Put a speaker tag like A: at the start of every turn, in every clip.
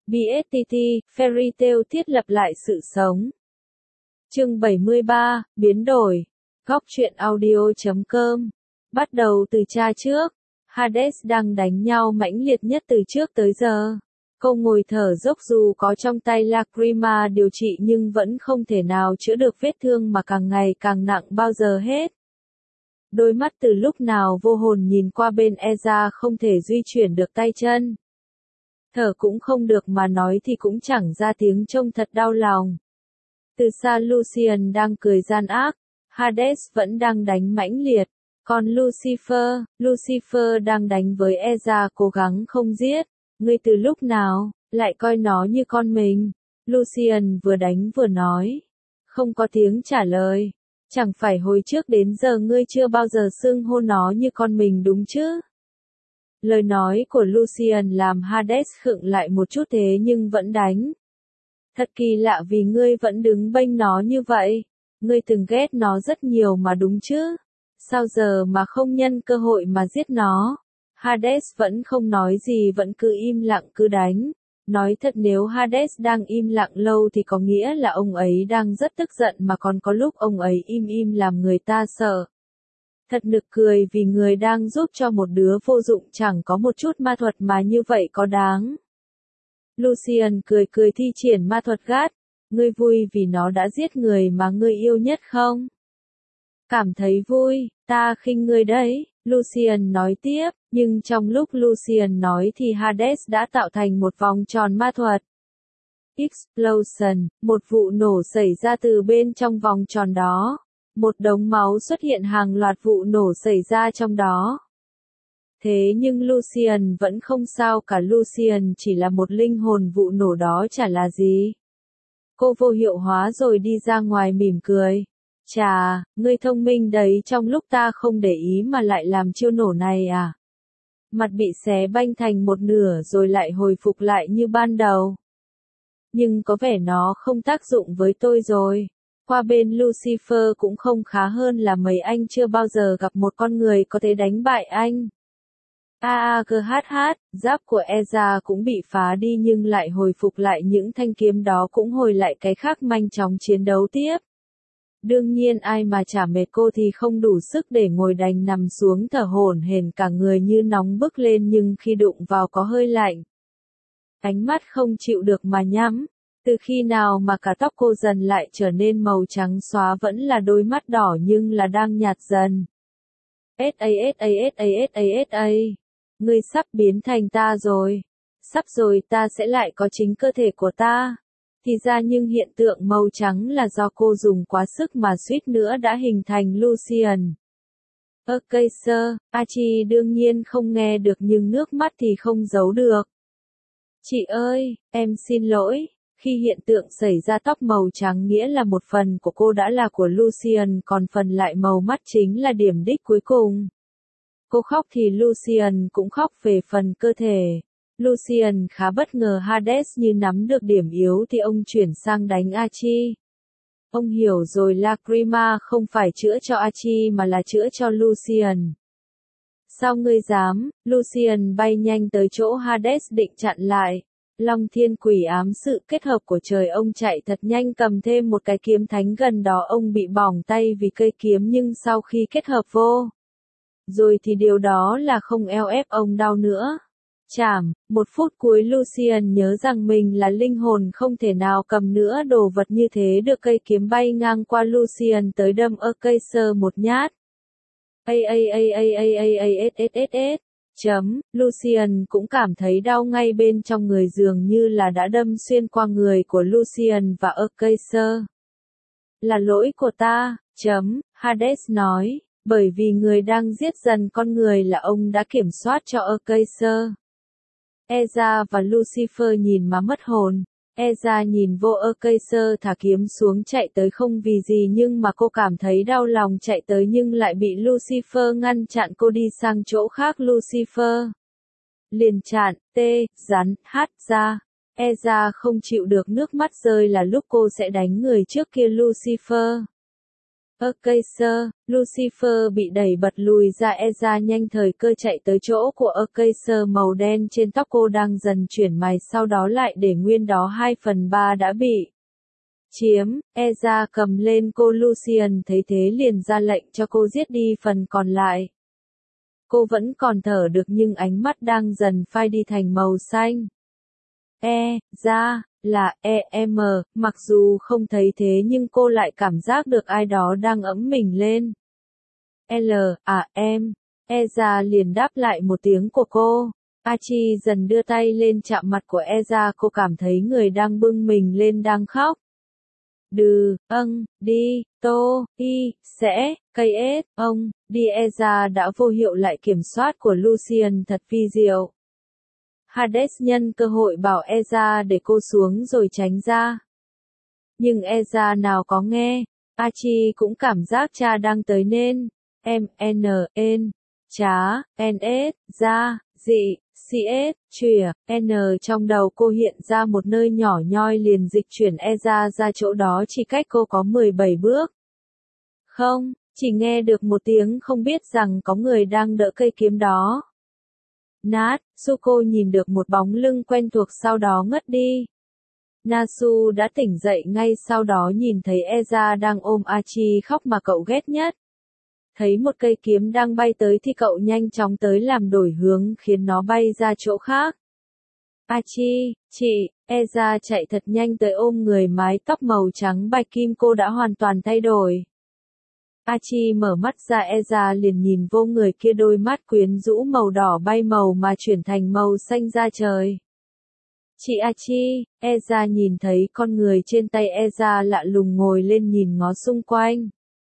A: BSTT, Fairy Tail thiết lập lại sự sống. Chương 73, biến đổi. Góc truyện audio.com. Bắt đầu từ cha trước. Hades đang đánh nhau mãnh liệt nhất từ trước tới giờ. Cô ngồi thở dốc dù có trong tay Lacrima điều trị nhưng vẫn không thể nào chữa được vết thương mà càng ngày càng nặng bao giờ hết. Đôi mắt từ lúc nào vô hồn nhìn qua bên Eza không thể duy chuyển được tay chân. Thở cũng không được mà nói thì cũng chẳng ra tiếng, trông thật đau lòng. Từ xa Lucian đang cười gian ác, Hades vẫn đang đánh mãnh liệt, còn Lucifer đang đánh với Eza cố gắng không giết. Ngươi từ lúc nào, lại coi nó như con mình? Lucian vừa đánh vừa nói. Không có tiếng trả lời. Chẳng phải hồi trước đến giờ ngươi chưa bao giờ xưng hô nó như con mình đúng chứ? Lời nói của Lucian làm Hades khựng lại một chút thế nhưng vẫn đánh. Thật kỳ lạ vì ngươi vẫn đứng bênh nó như vậy. Ngươi từng ghét nó rất nhiều mà đúng chứ? Sao giờ mà không nhân cơ hội mà giết nó? Hades vẫn không nói gì, vẫn cứ im lặng cứ đánh. Nói thật, nếu Hades đang im lặng lâu thì có nghĩa là ông ấy đang rất tức giận, mà còn có lúc ông ấy im làm người ta sợ. Thật nực cười vì người đang giúp cho một đứa vô dụng chẳng có một chút ma thuật mà như vậy có đáng. Lucian cười thi triển ma thuật gắt. Ngươi vui vì nó đã giết người mà ngươi yêu nhất không? Cảm thấy vui, ta khinh ngươi đấy, Lucian nói tiếp, nhưng trong lúc Lucian nói thì Hades đã tạo thành một vòng tròn ma thuật. Explosion, một vụ nổ xảy ra từ bên trong vòng tròn đó. Một đống máu xuất hiện, hàng loạt vụ nổ xảy ra trong đó. Thế nhưng Lucian vẫn không sao cả, Lucian chỉ là một linh hồn, vụ nổ đó chả là gì. Cô vô hiệu hóa rồi đi ra ngoài mỉm cười. Chà, ngươi thông minh đấy, trong lúc ta không để ý mà lại làm chiêu nổ này à? Mặt bị xé banh thành một nửa rồi lại hồi phục lại như ban đầu. Nhưng có vẻ nó không tác dụng với tôi rồi. Qua bên Lucifer cũng không khá hơn là mấy, anh chưa bao giờ gặp một con người có thể đánh bại anh. Giáp của Eza cũng bị phá đi nhưng lại hồi phục lại, những thanh kiếm đó cũng hồi lại cái khác, nhanh chóng chiến đấu tiếp. Đương nhiên ai mà chả mệt cô thì không đủ sức để ngồi đành nằm xuống thở hổn hển, cả người như nóng bức lên nhưng khi đụng vào có hơi lạnh. Ánh mắt không chịu được mà nhắm. Từ khi nào mà cả tóc cô dần lại trở nên màu trắng xóa, vẫn là đôi mắt đỏ nhưng là đang nhạt dần. Ngươi sắp biến thành ta rồi. Sắp rồi, ta sẽ lại có chính cơ thể của ta. Thì ra nhưng hiện tượng màu trắng là do cô dùng quá sức mà suýt nữa đã hình thành Lucian. Archie đương nhiên không nghe được nhưng nước mắt thì không giấu được. Chị ơi, em xin lỗi. Khi hiện tượng xảy ra, tóc màu trắng nghĩa là một phần của cô đã là của Lucian, còn phần lại màu mắt chính là điểm đích cuối cùng. Cô khóc thì Lucian cũng khóc về phần cơ thể. Lucian khá bất ngờ, Hades như nắm được điểm yếu thì ông chuyển sang đánh Archie. Ông hiểu rồi, Lacrima không phải chữa cho Archie mà là chữa cho Lucian. Sao ngươi dám? Lucian bay nhanh tới chỗ Hades định chặn lại. Long thiên quỷ ám sự kết hợp của trời, ông chạy thật nhanh, cầm thêm một cái kiếm thánh gần đó. Ông bị bỏng tay vì cây kiếm nhưng sau khi kết hợp vô rồi thì điều đó là không ép ông đau nữa. Chảm, một phút cuối Lucian nhớ rằng mình là linh hồn không thể nào cầm nữa đồ vật như thế được. Cây kiếm bay ngang qua Lucian tới đâm Archie một nhát. Lucian cũng cảm thấy đau ngay bên trong người, dường như là đã đâm xuyên qua người của Lucian và Archie. Là lỗi của ta, Hades nói, bởi vì người đang giết dần con người là ông đã kiểm soát cho Archie. Eza và Lucifer nhìn mà mất hồn. Eza nhìn vô Archie thả kiếm xuống chạy tới không vì gì nhưng mà cô cảm thấy đau lòng, chạy tới nhưng lại bị Lucifer ngăn chặn, cô đi sang chỗ khác. Lucifer liền chặn, rắn, ra. Eza không chịu được, nước mắt rơi là lúc cô sẽ đánh người trước kia. Lucifer Acacer, Lucifer bị đẩy bật lùi ra. Ezra nhanh thời cơ chạy tới chỗ của Acacer màu đen trên tóc cô đang dần chuyển màu, sau đó lại để nguyên đó 2/3 đã bị chiếm. Ezra cầm lên cô. Lucian thấy thế liền ra lệnh cho cô giết đi phần còn lại. Cô vẫn còn thở được nhưng ánh mắt đang dần phai đi thành màu xanh. Ra là em, mặc dù không thấy thế nhưng cô lại cảm giác được ai đó đang ẫm mình lên. Em. Ezra liền đáp lại một tiếng của cô. Archie dần đưa tay lên chạm mặt của Ezra, cô cảm thấy người đang bưng mình lên đang khóc. Đi, sẽ, đi. Ezra đã vô hiệu lại kiểm soát của Lucian thật vi diệu. Hades nhân cơ hội bảo Ezra để cô xuống rồi tránh ra. Nhưng Ezra nào có nghe, Archie cũng cảm giác cha đang tới nên, ra, dị, chìa, trong đầu cô hiện ra một nơi nhỏ nhoi liền dịch chuyển Ezra ra chỗ đó chỉ cách cô có 17 bước. Không, chỉ nghe được một tiếng không biết rằng có người đang đỡ cây kiếm đó. Nát, Zuko nhìn được một bóng lưng quen thuộc sau đó ngất đi. Nasu đã tỉnh dậy ngay sau đó nhìn thấy Ezra đang ôm Archie khóc mà cậu ghét nhất. Thấy một cây kiếm đang bay tới thì cậu nhanh chóng tới làm đổi hướng khiến nó bay ra chỗ khác. Archie, chị, Ezra chạy thật nhanh tới ôm người mái tóc màu trắng bạch kim cô đã hoàn toàn thay đổi. Archie mở mắt ra. Ezra liền nhìn vô người kia, đôi mắt quyến rũ màu đỏ bay màu mà chuyển thành màu xanh da trời. Chị Archie, Ezra nhìn thấy con người trên tay Ezra lạ lùng ngồi lên nhìn ngó xung quanh.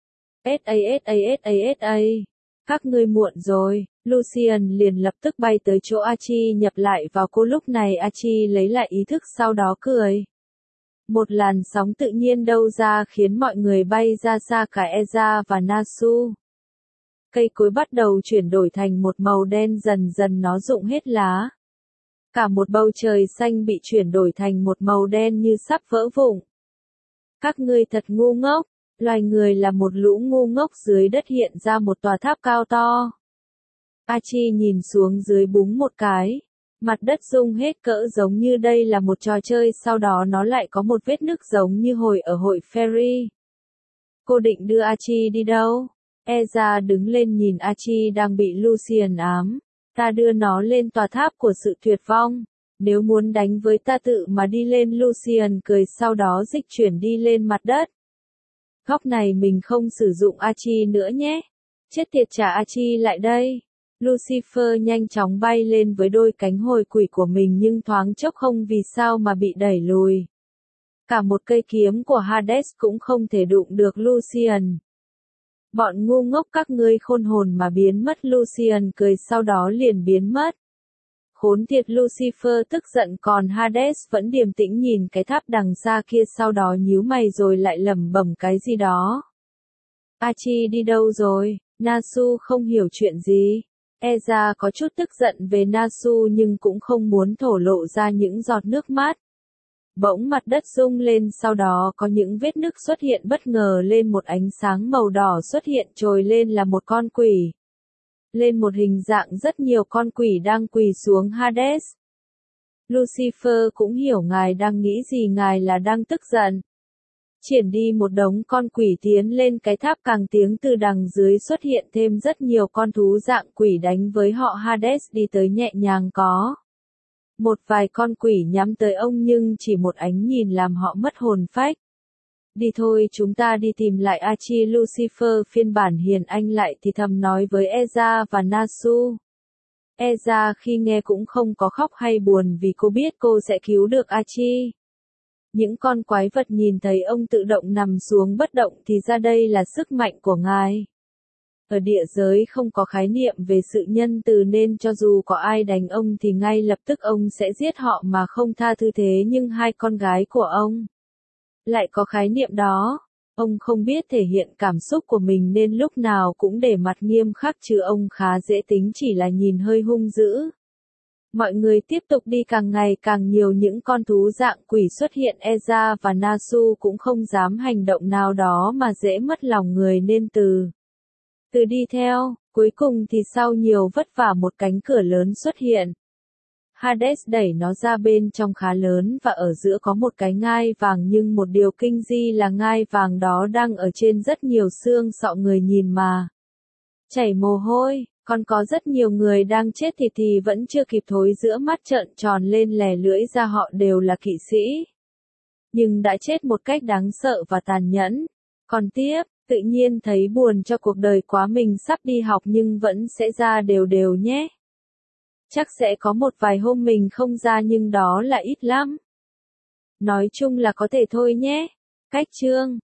A: Các ngươi muộn rồi. Lucian liền lập tức bay tới chỗ Archie nhập lại vào cô. Lúc này Archie lấy lại ý thức sau đó cười. Một làn sóng tự nhiên đâu ra khiến mọi người bay ra xa cả Ezra và Nasu. Cây cối bắt đầu chuyển đổi thành một màu đen, dần dần nó rụng hết lá. Cả một bầu trời xanh bị chuyển đổi thành một màu đen như sắp vỡ vụn. Các ngươi thật ngu ngốc, loài người là một lũ ngu ngốc. Dưới đất hiện ra một tòa tháp cao to. Archie nhìn xuống dưới búng một cái. Mặt đất rung hết cỡ giống như đây là một trò chơi, sau đó nó lại có một vết nứt giống như hồi ở hội Fairy. Cô định đưa Archie đi đâu? Ezra đứng lên nhìn Archie đang bị Lucian ám. Ta đưa nó lên tòa tháp của sự tuyệt vong. Nếu muốn đánh với ta tự mà đi lên. Lucian cười sau đó dịch chuyển đi lên mặt đất. Góc này mình không sử dụng Archie nữa nhé. Chết tiệt, trả Archie lại đây. Lucifer nhanh chóng bay lên với đôi cánh hồi quỷ của mình nhưng thoáng chốc không vì sao mà bị đẩy lùi. Cả một cây kiếm của Hades cũng không thể đụng được Lucian. Bọn ngu ngốc, các ngươi khôn hồn mà biến mất. Lucian cười sau đó liền biến mất. Khốn thiệt, Lucifer tức giận, còn Hades vẫn điềm tĩnh nhìn cái tháp đằng xa kia, sau đó nhíu mày rồi lại lẩm bẩm cái gì đó. Archie đi đâu rồi? Nasu không hiểu chuyện gì. Ezra có chút tức giận về Nasu nhưng cũng không muốn thổ lộ ra những giọt nước mắt. Bỗng mặt đất rung lên, sau đó có những vết nứt xuất hiện bất ngờ lên, một ánh sáng màu đỏ xuất hiện trồi lên là một con quỷ. Lên một hình dạng rất nhiều con quỷ đang quỳ xuống Hades. Lucifer cũng hiểu ngài đang nghĩ gì, ngài là đang tức giận. Triển đi một đống con quỷ tiến lên cái tháp, càng tiếng từ đằng dưới xuất hiện thêm rất nhiều con thú dạng quỷ đánh với họ. Hades đi tới nhẹ nhàng, có một vài con quỷ nhắm tới ông nhưng chỉ một ánh nhìn làm họ mất hồn phách. Đi thôi, chúng ta đi tìm lại Archie. Lucifer phiên bản hiền anh lại thì thầm nói với Ezra và Nasu. Ezra khi nghe cũng không có khóc hay buồn vì cô biết cô sẽ cứu được Archie. Những con quái vật nhìn thấy ông tự động nằm xuống bất động thì ra đây là sức mạnh của ngài. Ở địa giới không có khái niệm về sự nhân từ nên cho dù có ai đánh ông thì ngay lập tức ông sẽ giết họ mà không tha thứ, thế nhưng hai con gái của ông lại có khái niệm đó. Ông không biết thể hiện cảm xúc của mình nên lúc nào cũng để mặt nghiêm khắc, chứ ông khá dễ tính, chỉ là nhìn hơi hung dữ. Mọi người tiếp tục đi, càng ngày càng nhiều những con thú dạng quỷ xuất hiện. Eza và Nasu cũng không dám hành động nào đó mà dễ mất lòng người nên từ đi theo. Cuối cùng thì sau nhiều vất vả một cánh cửa lớn xuất hiện. Hades đẩy nó ra, bên trong khá lớn và ở giữa có một cái ngai vàng, nhưng một điều kinh dị là ngai vàng đó đang ở trên rất nhiều xương sọ, người nhìn mà chảy mồ hôi. Còn có rất nhiều người đang chết thì vẫn chưa kịp thối giữa mắt trợn tròn lên lè lưỡi ra, họ đều là kỵ sĩ, nhưng đã chết một cách đáng sợ và tàn nhẫn. Còn tiếp, tự nhiên thấy buồn cho cuộc đời quá, mình sắp đi học nhưng vẫn sẽ ra đều đều nhé. Chắc sẽ có một vài hôm mình không ra nhưng đó là ít lắm. Nói chung là có thể thôi nhé. Cách chương